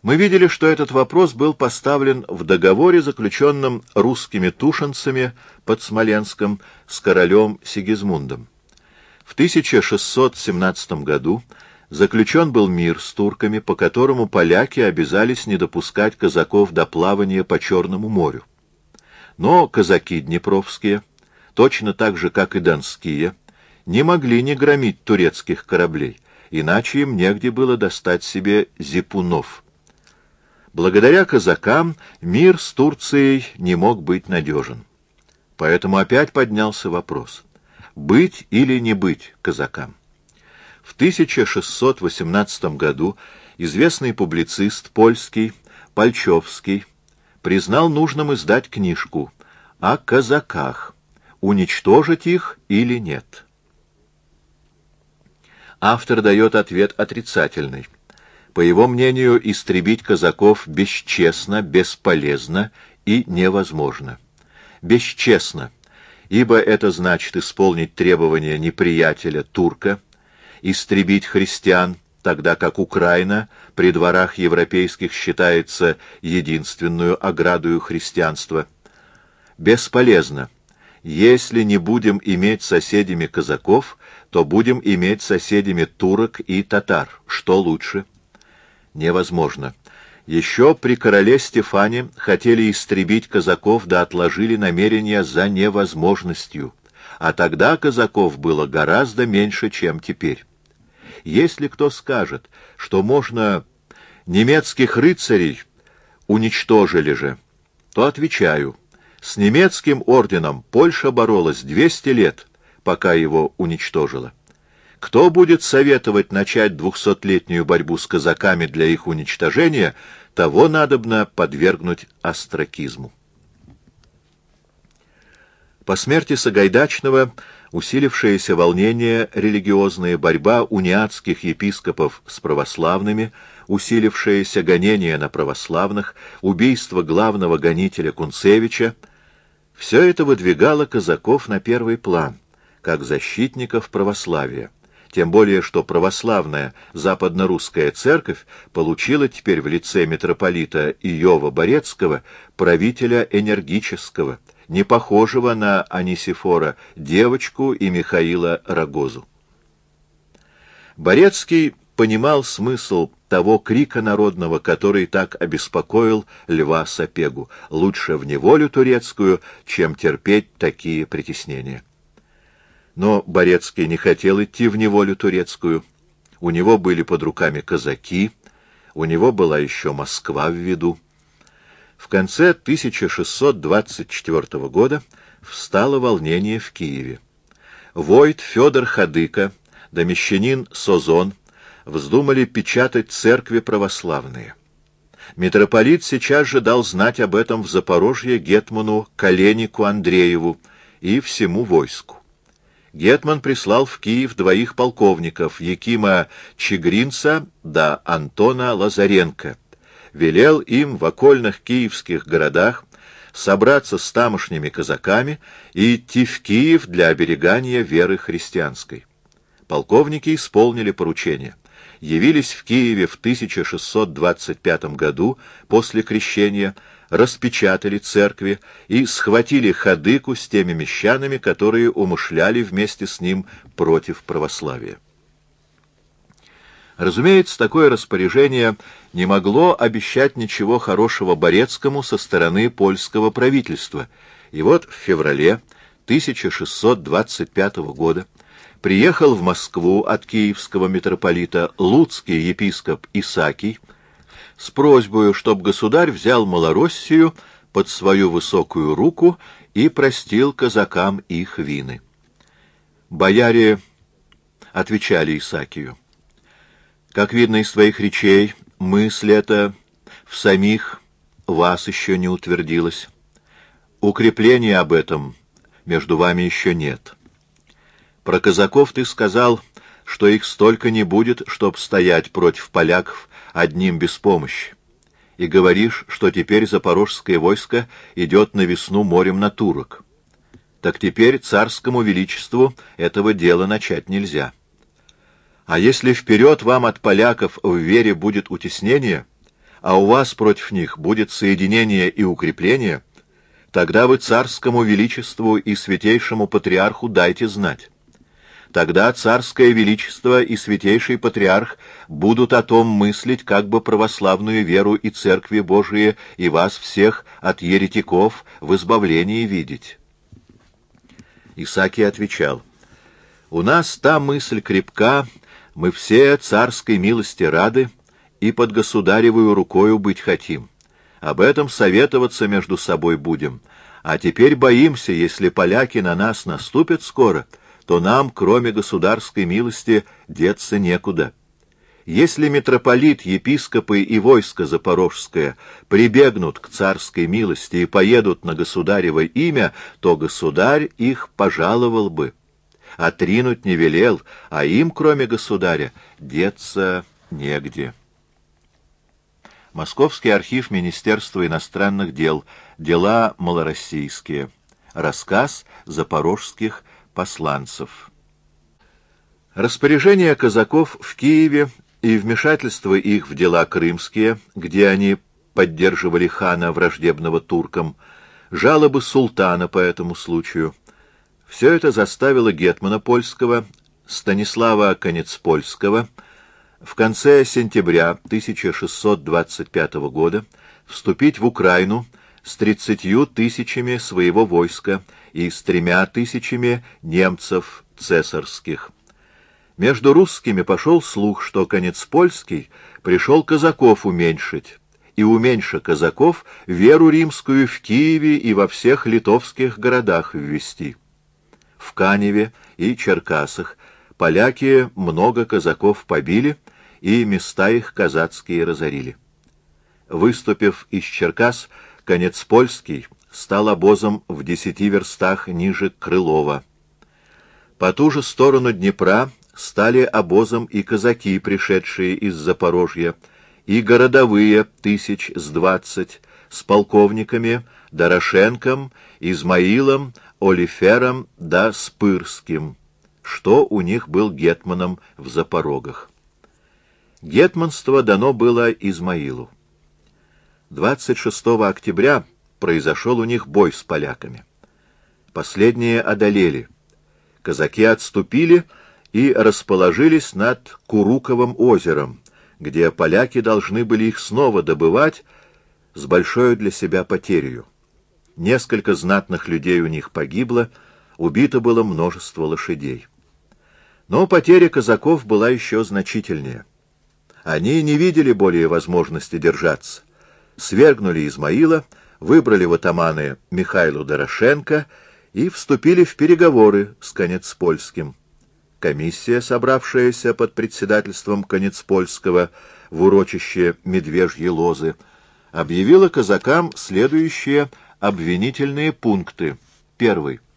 Мы видели, что этот вопрос был поставлен в договоре, заключенном русскими тушенцами под Смоленском с королем Сигизмундом. В 1617 году заключен был мир с турками, по которому поляки обязались не допускать казаков до плавания по Черному морю. Но казаки днепровские, точно так же, как и донские, не могли не громить турецких кораблей, иначе им негде было достать себе зипунов. Благодаря казакам мир с Турцией не мог быть надежен. Поэтому опять поднялся вопрос: быть или не быть казакам? В 1618 году известный публицист польский Пальчовский признал нужным издать книжку о казаках, уничтожить их или нет. Автор дает ответ отрицательный. По его мнению, истребить казаков бесчестно, бесполезно и невозможно. Бесчестно, ибо это значит исполнить требования неприятеля турка, истребить христиан, тогда как Украина при дворах европейских считается единственную оградою христианства. Бесполезно. Если не будем иметь соседями казаков, то будем иметь соседями турок и татар. Что лучше? Невозможно. Еще при короле Стефане хотели истребить казаков, да отложили намерения за невозможностью. А тогда казаков было гораздо меньше, чем теперь. Если кто скажет, что можно немецких рыцарей уничтожили же, то отвечаю: с немецким орденом Польша боролась 200 лет, пока его уничтожила. Кто будет советовать начать 200-летнюю борьбу с казаками для их уничтожения, того надобно подвергнуть остракизму. По смерти Сагайдачного усилившееся волнение, религиозная борьба униатских епископов с православными, усилившееся гонение на православных, убийство главного гонителя Кунцевича — все это выдвигало казаков на первый план, как защитников православия. Тем более, что православная западно-русская церковь получила теперь в лице митрополита Иова Борецкого правителя энергического, не похожего на Анисифора девочку и Михаила Рогозу. Борецкий понимал смысл того крика народного, который так обеспокоил Льва Сапегу: лучше в неволю турецкую, чем терпеть такие притеснения. Но Борецкий не хотел идти в неволю турецкую. У него были под руками казаки, у него была еще Москва в виду. В конце 1624 года встало волнение в Киеве. Войт Федор Хадыка да мещанин Созон вздумали печатать церкви православные. Митрополит сейчас же дал знать об этом в Запорожье гетману Каленику Андрееву и всему войску. Гетман прислал в Киев 2 полковников, Якима Чигринца да Антона Лазаренко, велел им в окольных киевских городах собраться с тамошними казаками и идти в Киев для оберегания веры христианской. Полковники исполнили поручение. Явились в Киеве в 1625 году после крещения, распечатали церкви и схватили Хадыку с теми мещанами, которые умышляли вместе с ним против православия. Разумеется, такое распоряжение не могло обещать ничего хорошего Борецкому со стороны польского правительства, и вот в феврале 1625 года приехал в Москву от киевского митрополита луцкий епископ Исакий с просьбой, чтобы государь взял Малороссию под свою высокую руку и простил казакам их вины. Бояре отвечали Исакию: как видно из твоих речей, мысль эта в самих вас еще не утвердилась. Укрепления об этом между вами еще нет. Про казаков ты сказал, что их столько не будет, чтоб стоять против поляков одним без помощи. И говоришь, что теперь запорожское войско идет на весну морем на турок. Так теперь царскому величеству этого дела начать нельзя. А если вперед вам от поляков в вере будет утеснение, а у вас против них будет соединение и укрепление, тогда вы царскому величеству и святейшему патриарху дайте знать. Тогда царское величество и святейший патриарх будут о том мыслить, как бы православную веру и церкви Божии и вас всех от еретиков в избавлении видеть». Исаакий отвечал: «У нас та мысль крепка, мы все царской милости рады и под государевую рукою быть хотим. Об этом советоваться между собой будем. А теперь боимся, если поляки на нас наступят скоро, то нам, кроме государской милости, деться некуда. Если митрополит, епископы и войско запорожское прибегнут к царской милости и поедут на государево имя, то государь их пожаловал бы. Отринуть не велел, а им, кроме государя, деться негде». Московский архив Министерства иностранных дел. Дела малороссийские. Рассказ запорожских посланцев. Распоряжения казаков в Киеве и вмешательство их в дела крымские, где они поддерживали хана, враждебного туркам, жалобы султана по этому случаю — все это заставило гетмана польского Станислава Конецпольского в конце сентября 1625 года вступить в Украину с 30 000 своего войска и с 3 000 немцев цесарских. Между русскими пошел слух, что Конецпольский пришел казаков уменьшить, и, уменьша казаков, веру римскую в Киеве и во всех литовских городах ввести. В Каневе и Черкасах поляки много казаков побили, и места их казацкие разорили. Выступив из Черкас, Конецпольский стал обозом в 10 верстах ниже Крылова. По ту же сторону Днепра стали обозом и казаки, пришедшие из Запорожья, и городовые 20 с полковниками Дорошенком, Измаилом, Олифером да Спырским, что у них был гетманом в Запорогах. Гетманство дано было Измаилу. 26 октября произошел у них бой с поляками. Последние одолели. Казаки отступили и расположились над Куруковым озером, где поляки должны были их снова добывать с большой для себя потерей. Несколько знатных людей у них погибло, убито было множество лошадей. Но потеря казаков была еще значительнее. Они не видели более возможности держаться. Свергнули Измаила, выбрали в атаманы Михаила Дорошенко и вступили в переговоры с Конецпольским. Комиссия, собравшаяся под председательством Конецпольского в урочище Медвежьи Лозы, объявила казакам следующие обвинительные пункты. Первый.